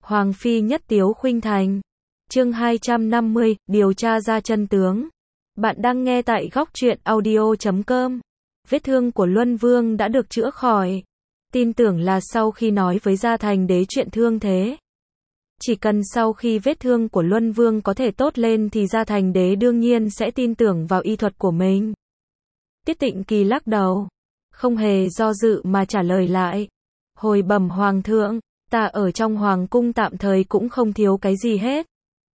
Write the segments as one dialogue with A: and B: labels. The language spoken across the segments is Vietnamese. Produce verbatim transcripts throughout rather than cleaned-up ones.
A: Hoàng phi nhất tiếu khuynh thành. Chương hai trăm năm mươi, điều tra ra chân tướng. Bạn đang nghe tại góc truyện audio chấm com. Vết thương của Luân Vương đã được chữa khỏi. Tin tưởng là sau khi nói với Gia Thành Đế chuyện thương thế, chỉ cần sau khi vết thương của Luân Vương có thể tốt lên thì Gia Thành Đế đương nhiên sẽ tin tưởng vào y thuật của mình. Tiết Tịnh Kỳ lắc đầu, không hề do dự mà trả lời lại. Hồi bẩm Hoàng thượng, ta ở trong Hoàng cung tạm thời cũng không thiếu cái gì hết.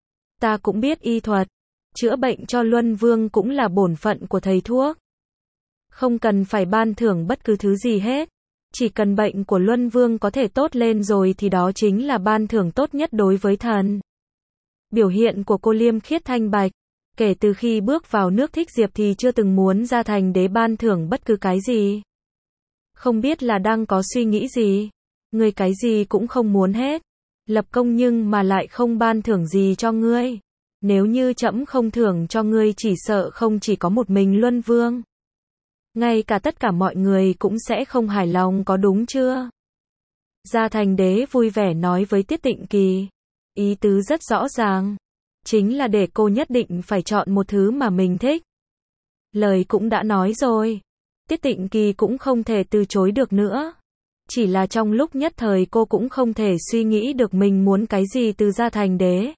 A: Ta cũng biết y thuật, chữa bệnh cho Luân Vương cũng là bổn phận của thầy thuốc. Không cần phải ban thưởng bất cứ thứ gì hết. Chỉ cần bệnh của Luân Vương có thể tốt lên rồi thì đó chính là ban thưởng tốt nhất đối với thần. Biểu hiện của cô liêm khiết thanh bạch. Kể từ khi bước vào nước Thích Diệp thì chưa từng muốn Gia Thành Đế ban thưởng bất cứ cái gì. Không biết là đang có suy nghĩ gì. Ngươi cái gì cũng không muốn hết. Lập công nhưng mà lại không ban thưởng gì cho ngươi. Nếu như trẫm không thưởng cho ngươi chỉ sợ không chỉ có một mình Luân Vương. Ngay cả tất cả mọi người cũng sẽ không hài lòng có đúng chưa? Gia Thành Đế vui vẻ nói với Tiết Tịnh Kỳ. Ý tứ rất rõ ràng. Chính là để cô nhất định phải chọn một thứ mà mình thích. Lời cũng đã nói rồi. Tiết Tịnh Kỳ cũng không thể từ chối được nữa. Chỉ là trong lúc nhất thời cô cũng không thể suy nghĩ được mình muốn cái gì từ Gia Thành Đế.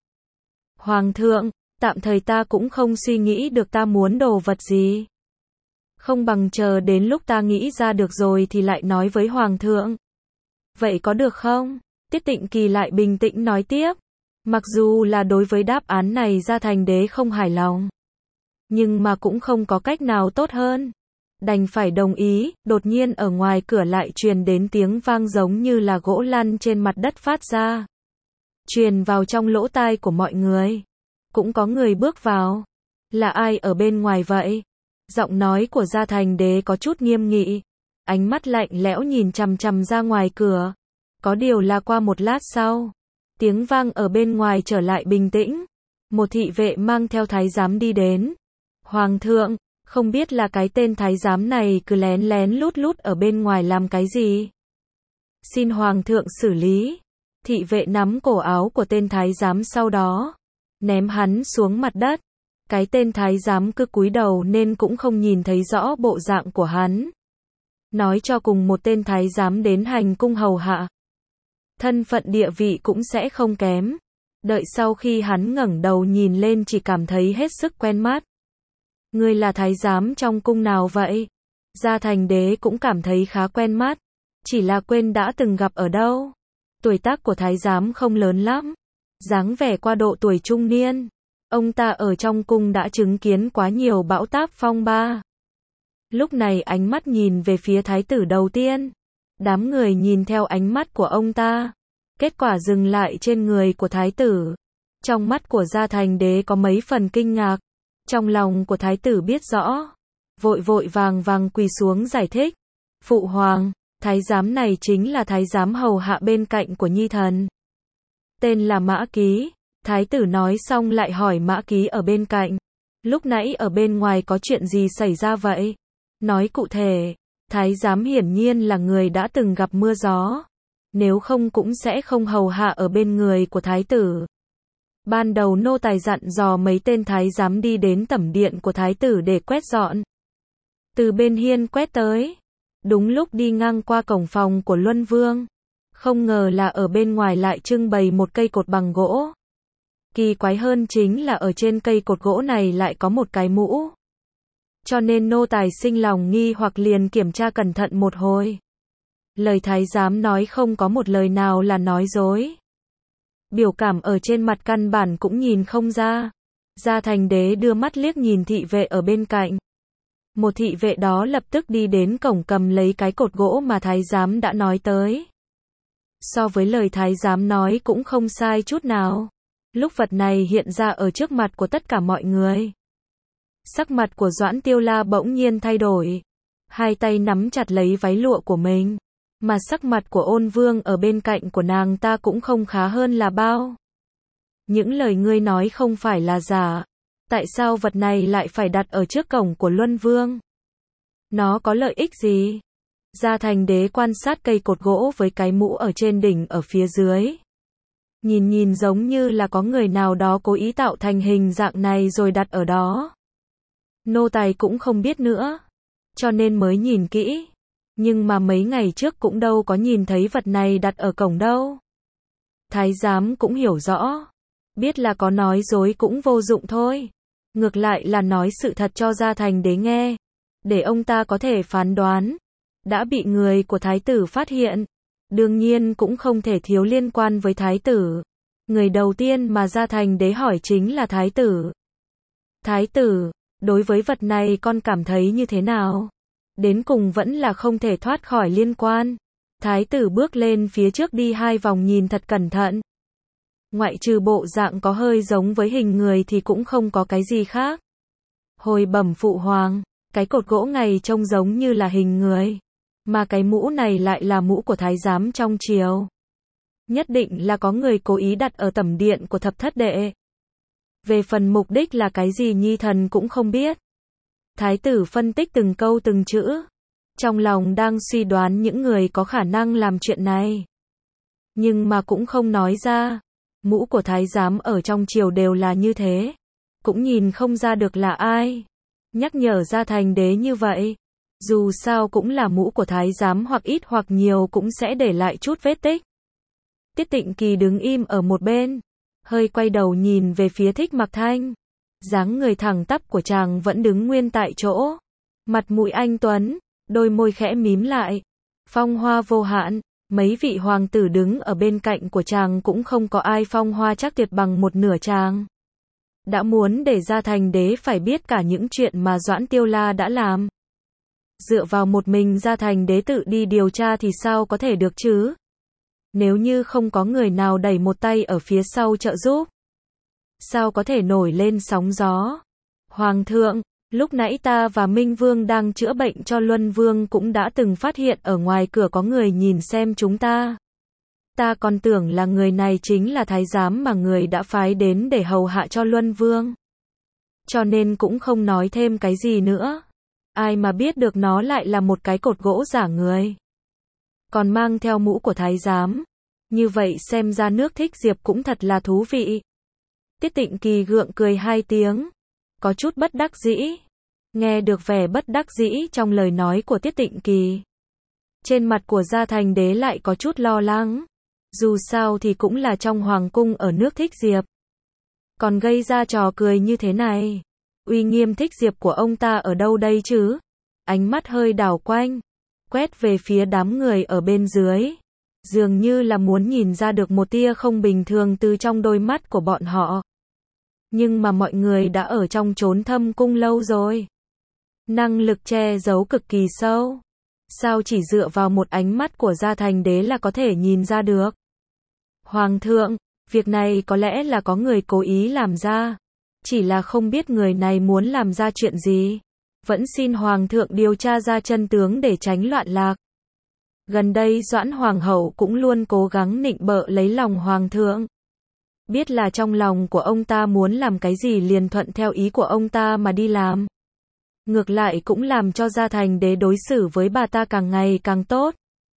A: Hoàng thượng, tạm thời ta cũng không suy nghĩ được ta muốn đồ vật gì. Không bằng chờ đến lúc ta nghĩ ra được rồi thì lại nói với Hoàng thượng. Vậy có được không? Tiết Tịnh Kỳ lại bình tĩnh nói tiếp. Mặc dù là đối với đáp án này Gia Thành Đế không hài lòng. Nhưng mà cũng không có cách nào tốt hơn. Đành phải đồng ý, đột nhiên ở ngoài cửa lại truyền đến tiếng vang giống như là gỗ lăn trên mặt đất phát ra. Truyền vào trong lỗ tai của mọi người. Cũng có người bước vào. Là ai ở bên ngoài vậy? Giọng nói của Gia Thành Đế có chút nghiêm nghị. Ánh mắt lạnh lẽo nhìn chằm chằm ra ngoài cửa. Có điều là qua một lát sau. Tiếng vang ở bên ngoài trở lại bình tĩnh. Một thị vệ mang theo thái giám đi đến. Hoàng thượng, không biết là cái tên thái giám này cứ lén lén lút lút ở bên ngoài làm cái gì? Xin Hoàng thượng xử lý. Thị vệ nắm cổ áo của tên thái giám sau đó ném hắn xuống mặt đất. Cái tên thái giám cứ cúi đầu nên cũng không nhìn thấy rõ bộ dạng của hắn. Nói cho cùng một tên thái giám đến hành cung hầu hạ. Thân phận địa vị cũng sẽ không kém. Đợi sau khi hắn ngẩng đầu nhìn lên chỉ cảm thấy hết sức quen mắt. Ngươi là thái giám trong cung nào vậy? Gia Thành Đế cũng cảm thấy khá quen mắt. Chỉ là quên đã từng gặp ở đâu. Tuổi tác của thái giám không lớn lắm. Dáng vẻ qua độ tuổi trung niên. Ông ta ở trong cung đã chứng kiến quá nhiều bão táp phong ba. Lúc này ánh mắt nhìn về phía thái tử đầu tiên. Đám người nhìn theo ánh mắt của ông ta. Kết quả dừng lại trên người của thái tử. Trong mắt của Gia Thành Đế có mấy phần kinh ngạc. Trong lòng của thái tử biết rõ. Vội vội vàng vàng quỳ xuống giải thích. Phụ hoàng, thái giám này chính là thái giám hầu hạ bên cạnh của nhi thần. Tên là Mã Ký. Thái tử nói xong lại hỏi Mã Ký ở bên cạnh. Lúc nãy ở bên ngoài có chuyện gì xảy ra vậy? Nói cụ thể, thái giám hiển nhiên là người đã từng gặp mưa gió. Nếu không cũng sẽ không hầu hạ ở bên người của thái tử. Ban đầu nô tài dặn dò mấy tên thái giám đi đến tẩm điện của thái tử để quét dọn. Từ bên hiên quét tới. Đúng lúc đi ngang qua cổng phòng của Luân Vương. Không ngờ là ở bên ngoài lại trưng bày một cây cột bằng gỗ. Kỳ quái hơn chính là ở trên cây cột gỗ này lại có một cái mũ. Cho nên nô tài sinh lòng nghi hoặc liền kiểm tra cẩn thận một hồi. Lời thái giám nói không có một lời nào là nói dối. Biểu cảm ở trên mặt căn bản cũng nhìn không ra. Gia Thành Đế đưa mắt liếc nhìn thị vệ ở bên cạnh. Một thị vệ đó lập tức đi đến cổng cầm lấy cái cột gỗ mà thái giám đã nói tới. So với lời thái giám nói cũng không sai chút nào. Lúc vật này hiện ra ở trước mặt của tất cả mọi người. Sắc mặt của Doãn Tiêu La bỗng nhiên thay đổi. Hai tay nắm chặt lấy váy lụa của mình. Mà sắc mặt của Ôn Vương ở bên cạnh của nàng ta cũng không khá hơn là bao. Những lời ngươi nói không phải là giả. Tại sao vật này lại phải đặt ở trước cổng của Luân Vương? Nó có lợi ích gì? Gia Thành Đế quan sát cây cột gỗ với cái mũ ở trên đỉnh ở phía dưới. Nhìn nhìn giống như là có người nào đó cố ý tạo thành hình dạng này rồi đặt ở đó. Nô tài cũng không biết nữa, cho nên mới nhìn kỹ. Nhưng mà mấy ngày trước cũng đâu có nhìn thấy vật này đặt ở cổng đâu. Thái giám cũng hiểu rõ, biết là có nói dối cũng vô dụng thôi. Ngược lại là nói sự thật cho Gia Thành Đế nghe, để ông ta có thể phán đoán. Đã bị người của thái tử phát hiện, đương nhiên cũng không thể thiếu liên quan với thái tử. Người đầu tiên mà Gia Thành Đế hỏi chính là thái tử. Thái tử, đối với vật này con cảm thấy như thế nào? Đến cùng vẫn là không thể thoát khỏi liên quan. Thái tử bước lên phía trước đi hai vòng nhìn thật cẩn thận. Ngoại trừ bộ dạng có hơi giống với hình người thì cũng không có cái gì khác. Hồi bẩm phụ hoàng, cái cột gỗ này trông giống như là hình người, mà cái mũ này lại là mũ của thái giám trong triều. Nhất định là có người cố ý đặt ở tẩm điện của thập thất đệ. Về phần mục đích là cái gì nhi thần cũng không biết. Thái tử phân tích từng câu từng chữ, trong lòng đang suy đoán những người có khả năng làm chuyện này. Nhưng mà cũng không nói ra. Mũ của thái giám ở trong triều đều là như thế, cũng nhìn không ra được là ai. Nhắc nhở Gia Thành Đế như vậy, dù sao cũng là mũ của thái giám, hoặc ít hoặc nhiều cũng sẽ để lại chút vết tích. Tiết Tịnh Kỳ đứng im ở một bên, hơi quay đầu nhìn về phía Thích Mặc Thanh. Dáng người thẳng tắp của chàng vẫn đứng nguyên tại chỗ, mặt mũi anh tuấn, đôi môi khẽ mím lại, phong hoa vô hạn. Mấy vị hoàng tử đứng ở bên cạnh của chàng cũng không có ai phong hoa chắc tuyệt bằng một nửa chàng. Đã muốn để Gia Thành Đế phải biết cả những chuyện mà Doãn Tiêu La đã làm. Dựa vào một mình Gia Thành Đế tự đi điều tra thì sao có thể được chứ? Nếu như không có người nào đẩy một tay ở phía sau trợ giúp, sao có thể nổi lên sóng gió? Hoàng thượng, lúc nãy ta và Minh Vương đang chữa bệnh cho Luân Vương cũng đã từng phát hiện ở ngoài cửa có người nhìn xem chúng ta. Ta còn tưởng là người này chính là thái giám mà người đã phái đến để hầu hạ cho Luân Vương. Cho nên cũng không nói thêm cái gì nữa. Ai mà biết được nó lại là một cái cột gỗ giả người. Còn mang theo mũ của thái giám. Như vậy xem ra nước Thích Diệp cũng thật là thú vị. Tiết Tịnh Kỳ gượng cười hai tiếng, có chút bất đắc dĩ. Nghe được vẻ bất đắc dĩ trong lời nói của Tiết Tịnh Kỳ, trên mặt của Gia Thành Đế lại có chút lo lắng. Dù sao thì cũng là trong hoàng cung ở nước Thích Diệp, còn gây ra trò cười như thế này. Uy nghiêm Thích Diệp của ông ta ở đâu đây chứ? Ánh mắt hơi đảo quanh, quét về phía đám người ở bên dưới, dường như là muốn nhìn ra được một tia không bình thường từ trong đôi mắt của bọn họ. Nhưng mà mọi người đã ở trong chốn thâm cung lâu rồi, năng lực che giấu cực kỳ sâu. Sao chỉ dựa vào một ánh mắt của Gia Thành Đế là có thể nhìn ra được? Hoàng thượng, việc này có lẽ là có người cố ý làm ra, chỉ là không biết người này muốn làm ra chuyện gì. Vẫn xin Hoàng thượng điều tra ra chân tướng để tránh loạn lạc. Gần đây Doãn Hoàng hậu cũng luôn cố gắng nịnh bợ lấy lòng Hoàng thượng. Biết là trong lòng của ông ta muốn làm cái gì liền thuận theo ý của ông ta mà đi làm. Ngược lại cũng làm cho Gia Thành Đế đối xử với bà ta càng ngày càng tốt.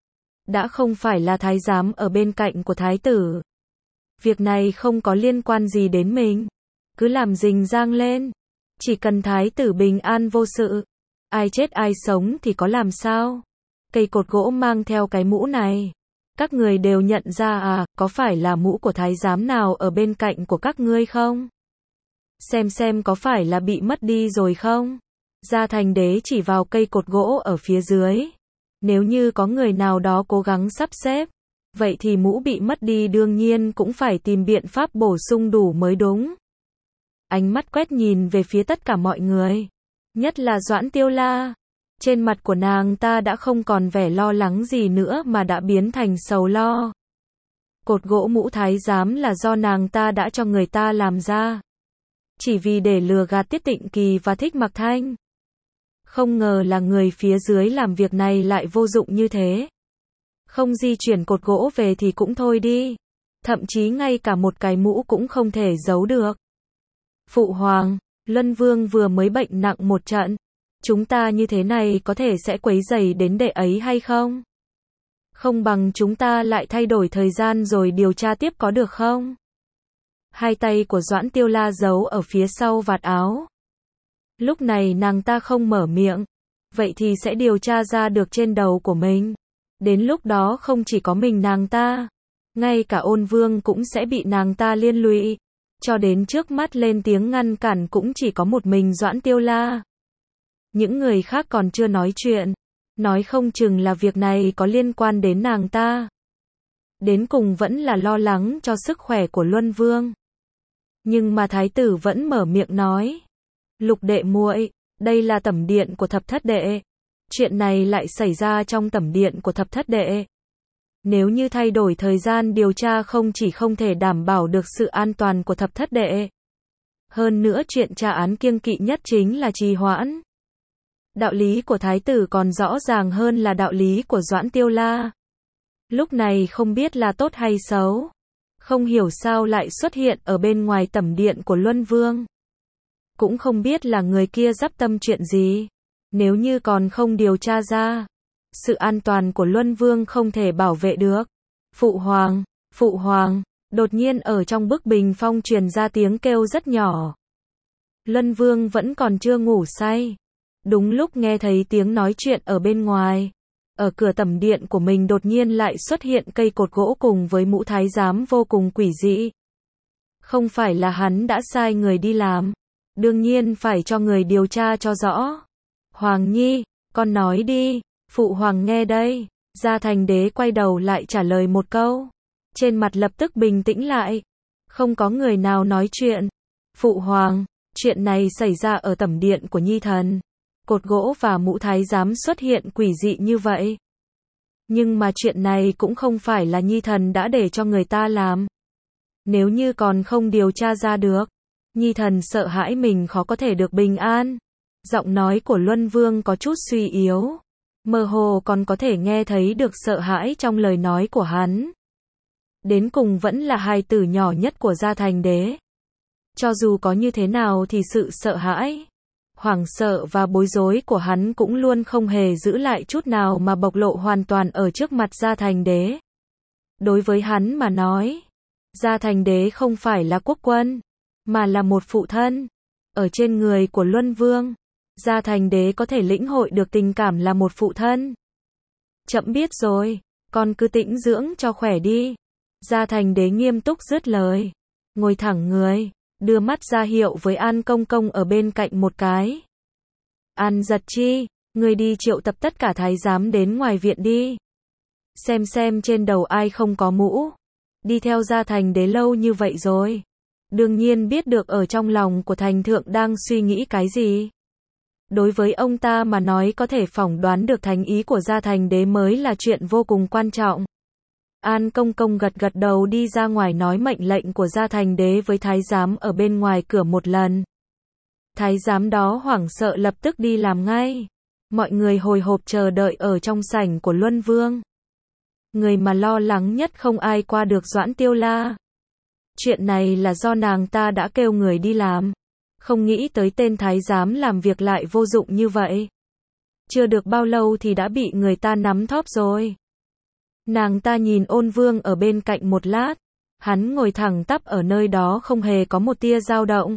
A: Đã không phải là thái giám ở bên cạnh của thái tử. Việc này không có liên quan gì đến mình. Cứ làm rình rang lên. Chỉ cần thái tử bình an vô sự. Ai chết ai sống thì có làm sao. Cây cột gỗ mang theo cái mũ này. Các người đều nhận ra à, có phải là mũ của thái giám nào ở bên cạnh của các ngươi không? Xem xem có phải là bị mất đi rồi không? Gia Thành Đế chỉ vào cây cột gỗ ở phía dưới. Nếu như có người nào đó cố gắng sắp xếp, vậy thì mũ bị mất đi đương nhiên cũng phải tìm biện pháp bổ sung đủ mới đúng. Ánh mắt quét nhìn về phía tất cả mọi người, nhất là Doãn Tiêu La. Trên mặt của nàng ta đã không còn vẻ lo lắng gì nữa mà đã biến thành sầu lo. Cột gỗ mũ thái giám là do nàng ta đã cho người ta làm ra, chỉ vì để lừa gạt Tiết Tịnh Kỳ và Thích Mặc Thanh. Không ngờ là người phía dưới làm việc này lại vô dụng như thế. Không di chuyển cột gỗ về thì cũng thôi đi. Thậm chí ngay cả một cái mũ cũng không thể giấu được. Phụ hoàng, Luân Vương vừa mới bệnh nặng một trận. Chúng ta như thế này có thể sẽ quấy rầy đến đệ ấy hay không? Không bằng chúng ta lại thay đổi thời gian rồi điều tra tiếp có được không? Hai tay của Doãn Tiêu La giấu ở phía sau vạt áo. Lúc này nàng ta không mở miệng. Vậy thì sẽ điều tra ra được trên đầu của mình. Đến lúc đó không chỉ có mình nàng ta, ngay cả Ôn Vương cũng sẽ bị nàng ta liên lụy. Cho đến trước mắt lên tiếng ngăn cản cũng chỉ có một mình Doãn Tiêu La. Những người khác còn chưa nói chuyện. Nói không chừng là việc này có liên quan đến nàng ta. Đến cùng vẫn là lo lắng cho sức khỏe của Luân Vương. Nhưng mà thái tử vẫn mở miệng nói. Lục đệ muội, đây là tẩm điện của thập thất đệ. Chuyện này lại xảy ra trong tẩm điện của thập thất đệ. Nếu như thay đổi thời gian điều tra không chỉ không thể đảm bảo được sự an toàn của thập thất đệ. Hơn nữa chuyện tra án kiêng kỵ nhất chính là trì hoãn. Đạo lý của thái tử còn rõ ràng hơn là đạo lý của Doãn Tiêu La. Lúc này không biết là tốt hay xấu. Không hiểu sao lại xuất hiện ở bên ngoài tẩm điện của Luân Vương. Cũng không biết là người kia dắp tâm chuyện gì. Nếu như còn không điều tra ra, sự an toàn của Luân Vương không thể bảo vệ được. Phụ hoàng, phụ hoàng, đột nhiên ở trong bức bình phong truyền ra tiếng kêu rất nhỏ. Luân Vương vẫn còn chưa ngủ say. Đúng lúc nghe thấy tiếng nói chuyện ở bên ngoài. Ở cửa tẩm điện của mình đột nhiên lại xuất hiện cây cột gỗ cùng với mũ thái giám vô cùng quỷ dị. Không phải là hắn đã sai người đi làm. Đương nhiên phải cho người điều tra cho rõ. Hoàng Nhi, con nói đi, phụ hoàng nghe đây. Gia Thành Đế quay đầu lại trả lời một câu. Trên mặt lập tức bình tĩnh lại. Không có người nào nói chuyện. Phụ hoàng, chuyện này xảy ra ở tẩm điện của Nhi thần. Cột gỗ và mũ thái giám xuất hiện quỷ dị như vậy. Nhưng mà chuyện này cũng không phải là Nhi thần đã để cho người ta làm. Nếu như còn không điều tra ra được, Nhi thần sợ hãi mình khó có thể được bình an. Giọng nói của Luân Vương có chút suy yếu. Mơ hồ còn có thể nghe thấy được sợ hãi trong lời nói của hắn. Đến cùng vẫn là hài tử nhỏ nhất của Gia Thành Đế. Cho dù có như thế nào thì sự sợ hãi, hoảng sợ và bối rối của hắn cũng luôn không hề giữ lại chút nào mà bộc lộ hoàn toàn ở trước mặt Gia Thành Đế. Đối với hắn mà nói, Gia Thành Đế không phải là quốc quân, mà là một phụ thân. Ở trên người của Luân Vương, Gia Thành Đế có thể lĩnh hội được tình cảm là một phụ thân. Chậm biết rồi, con cứ tĩnh dưỡng cho khỏe đi. Gia Thành Đế nghiêm túc dứt lời, ngồi thẳng người, đưa mắt ra hiệu với An Công Công ở bên cạnh một cái. An Giật Chi, người đi triệu tập tất cả thái giám đến ngoài viện đi. Xem xem trên đầu ai không có mũ. Đi theo Gia Thành Đế lâu như vậy rồi. Đương nhiên biết được ở trong lòng của Thành Thượng đang suy nghĩ cái gì. Đối với ông ta mà nói có thể phỏng đoán được thành ý của Gia Thành Đế mới là chuyện vô cùng quan trọng. An Công Công gật gật đầu đi ra ngoài nói mệnh lệnh của Gia Thành Đế với thái giám ở bên ngoài cửa một lần. Thái giám đó hoảng sợ lập tức đi làm ngay. Mọi người hồi hộp chờ đợi ở trong sảnh của Luân Vương. Người mà lo lắng nhất không ai qua được Doãn Tiêu La. Chuyện này là do nàng ta đã kêu người đi làm. Không nghĩ tới tên thái giám làm việc lại vô dụng như vậy. Chưa được bao lâu thì đã bị người ta nắm thóp rồi. Nàng ta nhìn Ôn Vương ở bên cạnh một lát. Hắn ngồi thẳng tắp ở nơi đó không hề có một tia dao động.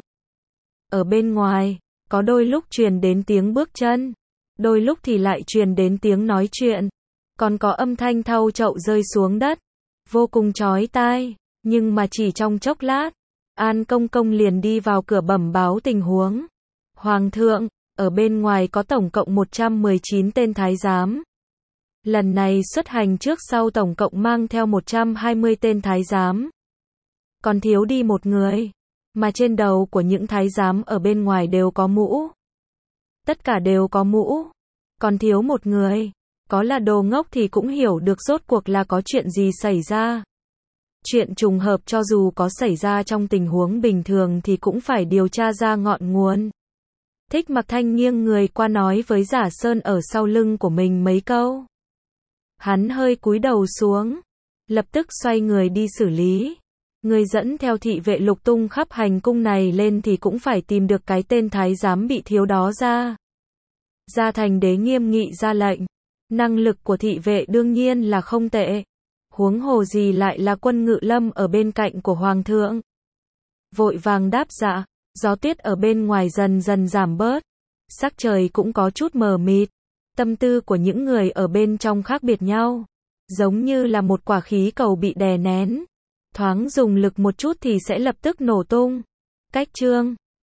A: Ở bên ngoài, có đôi lúc truyền đến tiếng bước chân. Đôi lúc thì lại truyền đến tiếng nói chuyện. Còn có âm thanh thau chậu rơi xuống đất. Vô cùng chói tai. Nhưng mà chỉ trong chốc lát, An Công Công liền đi vào cửa bẩm báo tình huống. Hoàng thượng, ở bên ngoài có tổng cộng một trăm mười chín tên thái giám. Lần này xuất hành trước sau tổng cộng mang theo một trăm hai mươi tên thái giám. Còn thiếu đi một người, mà trên đầu của những thái giám ở bên ngoài đều có mũ. Tất cả đều có mũ, còn thiếu một người. Có là đồ ngốc thì cũng hiểu được rốt cuộc là có chuyện gì xảy ra. Chuyện trùng hợp cho dù có xảy ra trong tình huống bình thường thì cũng phải điều tra ra ngọn nguồn. Thích Mặc Thanh nghiêng người qua nói với Giả Sơn ở sau lưng của mình mấy câu. Hắn hơi cúi đầu xuống, lập tức xoay người đi xử lý. Người dẫn theo thị vệ lục tung khắp hành cung này lên thì cũng phải tìm được cái tên thái giám bị thiếu đó ra. Gia Thành Đế nghiêm nghị ra lệnh. Năng lực của thị vệ đương nhiên là không tệ. Huống hồ gì lại là quân ngự lâm ở bên cạnh của hoàng thượng. Vội vàng đáp dạ, gió tuyết ở bên ngoài dần dần giảm bớt. Sắc trời cũng có chút mờ mịt. Tâm tư của những người ở bên trong khác biệt nhau. Giống như là một quả khí cầu bị đè nén. Thoáng dùng lực một chút thì sẽ lập tức nổ tung. Cách chương